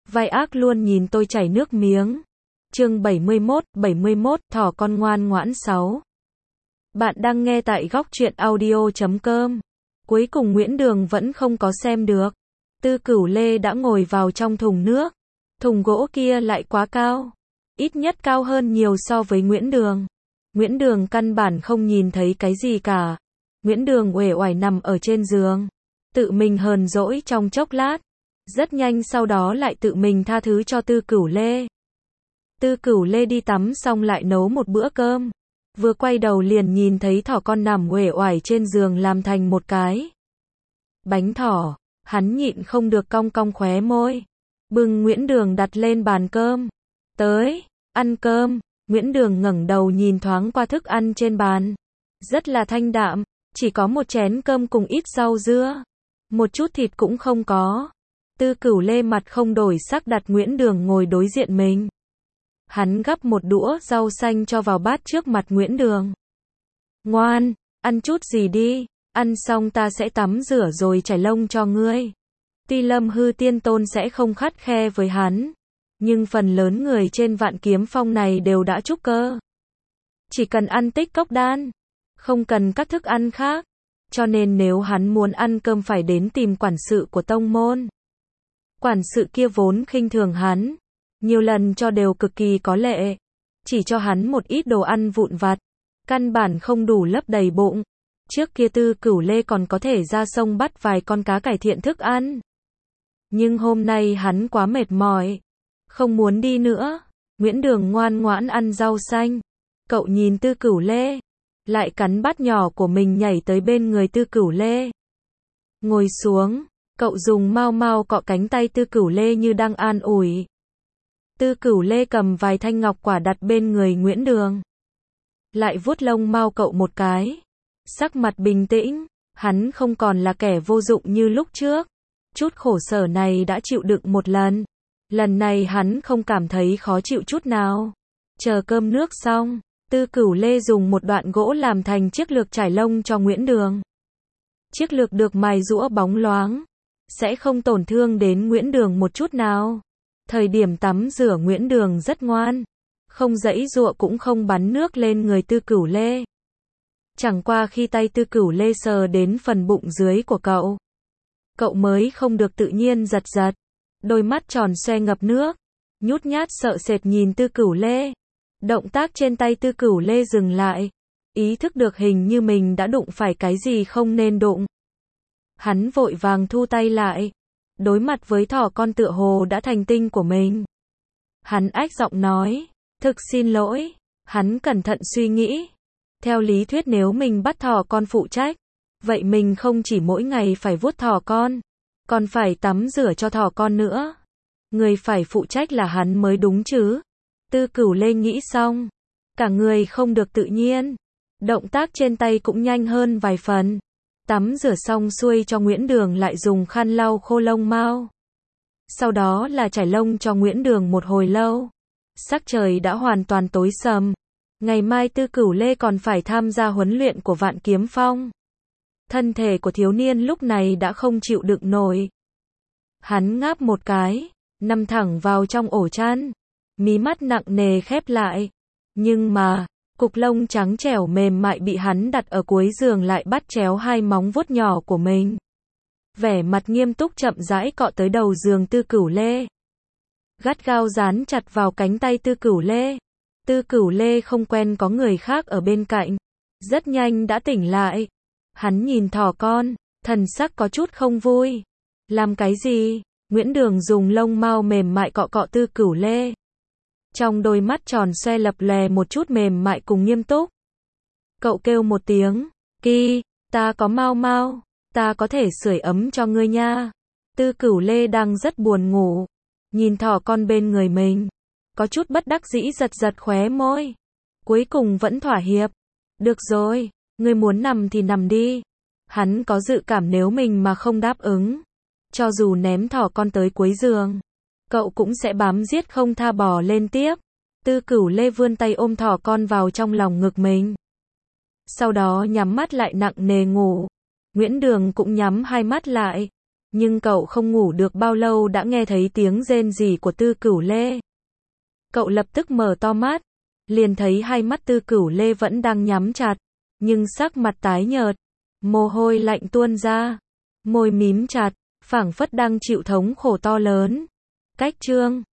Vai ác luôn nhìn tôi chảy nước miếng. Chương 71, thỏ con ngoan ngoãn 6. Bạn đang nghe tại góc truyện audio.com. Cuối cùng Nguyễn Đường vẫn không có xem được. Tư Cửu Lê đã ngồi vào trong thùng nước. Thùng gỗ kia lại quá cao. Ít nhất cao hơn nhiều so với Nguyễn Đường. Nguyễn Đường căn bản không nhìn thấy cái gì cả. Nguyễn Đường uể oải nằm ở trên giường. Tự mình hờn dỗi trong chốc lát. Rất nhanh sau đó lại tự mình tha thứ cho Tư Cửu Lê. Tư Cửu Lê đi tắm xong lại nấu một bữa cơm. Vừa quay đầu liền nhìn thấy thỏ con nằm uể oải trên giường làm thành một cái bánh thỏ. Hắn nhịn không được cong cong khóe môi. Bưng Nguyễn Đường đặt lên bàn cơm. Tới, ăn cơm. Nguyễn Đường ngẩng đầu nhìn thoáng qua thức ăn trên bàn. Rất là thanh đạm, chỉ có một chén cơm cùng ít rau dưa. Một chút thịt cũng không có. Tư Cửu Lê mặt không đổi sắc đặt Nguyễn Đường ngồi đối diện mình. Hắn gắp một đũa rau xanh cho vào bát trước mặt Nguyễn Đường. Ngoan, ăn chút gì đi, ăn xong ta sẽ tắm rửa rồi chải lông cho ngươi. Tuy Lâm Hư Tiên Tôn sẽ không khắt khe với hắn, nhưng phần lớn người trên Vạn Kiếm Phong này đều đã trúc cơ. Chỉ cần ăn tích cốc đan, không cần các thức ăn khác. Cho nên nếu hắn muốn ăn cơm phải đến tìm quản sự của tông môn. Quản sự kia vốn khinh thường hắn, nhiều lần cho đều cực kỳ có lệ, chỉ cho hắn một ít đồ ăn vụn vặt, căn bản không đủ lấp đầy bụng. Trước kia Tư Cửu Lê còn có thể ra sông bắt vài con cá cải thiện thức ăn. Nhưng hôm nay hắn quá mệt mỏi, không muốn đi nữa. Nguyễn Đường ngoan ngoãn ăn rau xanh. Cậu nhìn Tư Cửu Lê, lại cắn bát nhỏ của mình nhảy tới bên người Tư Cửu Lê. Ngồi xuống, cậu dùng mao mao cọ cánh tay Tư Cửu Lê như đang an ủi. Tư Cửu Lê cầm vài thanh ngọc quả đặt bên người Nguyễn Đường. Lại vuốt lông mao cậu một cái. Sắc mặt bình tĩnh, hắn không còn là kẻ vô dụng như lúc trước. Chút khổ sở này đã chịu đựng một lần. Lần này hắn không cảm thấy khó chịu chút nào. Chờ cơm nước xong, Tư Cửu Lê dùng một đoạn gỗ làm thành chiếc lược trải lông cho Nguyễn Đường. Chiếc lược được mài rũa bóng loáng, sẽ không tổn thương đến Nguyễn Đường một chút nào. Thời điểm tắm rửa Nguyễn Đường rất ngoan, không giãy giụa cũng không bắn nước lên người Tư Cửu Lê. Chẳng qua khi tay Tư Cửu Lê sờ đến phần bụng dưới của cậu, cậu mới không được tự nhiên giật giật. Đôi mắt tròn xoe ngập nước, nhút nhát sợ sệt nhìn Tư Cửu Lê. Động tác trên tay Tư Cửu Lê dừng lại, ý thức được hình như mình đã đụng phải cái gì không nên đụng. Hắn vội vàng thu tay lại, đối mặt với thỏ con tựa hồ đã thành tinh của mình. Hắn ách giọng nói, thực xin lỗi. Hắn cẩn thận suy nghĩ. Theo lý thuyết nếu mình bắt thỏ con phụ trách, vậy mình không chỉ mỗi ngày phải vuốt thỏ con, còn phải tắm rửa cho thỏ con nữa. Người phải phụ trách là hắn mới đúng chứ. Tư Cửu Lê nghĩ xong, cả người không được tự nhiên. Động tác trên tay cũng nhanh hơn vài phần. Tắm rửa xong xuôi cho Nguyễn Đường lại dùng khăn lau khô lông mao. Sau đó là chải lông cho Nguyễn Đường một hồi lâu. Sắc trời đã hoàn toàn tối sầm. Ngày mai Tư Cửu Lê còn phải tham gia huấn luyện của Vạn Kiếm Phong. Thân thể của thiếu niên lúc này đã không chịu đựng nổi. Hắn ngáp một cái, nằm thẳng vào trong ổ chăn. Mí mắt nặng nề khép lại. Nhưng mà, cục lông trắng trẻo mềm mại bị hắn đặt ở cuối giường lại bắt chéo hai móng vuốt nhỏ của mình. Vẻ mặt nghiêm túc chậm rãi cọ tới đầu giường Tư Cửu Lê. Gắt gao dán chặt vào cánh tay Tư Cửu Lê. Tư Cửu Lê không quen có người khác ở bên cạnh. Rất nhanh đã tỉnh lại. Hắn nhìn thỏ con, thần sắc có chút không vui. Làm cái gì? Nguyễn Đường dùng lông mao mềm mại cọ cọ Tư Cửu Lê. Trong đôi mắt tròn xoe lập lòe một chút mềm mại cùng nghiêm túc. Cậu kêu một tiếng, "Ki, ta có mao mao, ta có thể sưởi ấm cho ngươi nha." Tư Cửu Lê đang rất buồn ngủ, nhìn thỏ con bên người mình, có chút bất đắc dĩ giật giật khóe môi. Cuối cùng vẫn thỏa hiệp. "Được rồi, ngươi muốn nằm thì nằm đi." Hắn có dự cảm nếu mình mà không đáp ứng, cho dù ném thỏ con tới cuối giường, cậu cũng sẽ bám giết không tha bò lên tiếp. Tư Cửu Lê vươn tay ôm thỏ con vào trong lòng ngực mình. Sau đó nhắm mắt lại nặng nề ngủ. Nguyễn Đường cũng nhắm hai mắt lại. Nhưng cậu không ngủ được bao lâu đã nghe thấy tiếng rên rỉ của Tư Cửu Lê. Cậu lập tức mở to mắt, liền thấy hai mắt Tư Cửu Lê vẫn đang nhắm chặt, nhưng sắc mặt tái nhợt, mồ hôi lạnh tuôn ra, môi mím chặt, phảng phất đang chịu thống khổ to lớn. Cách chương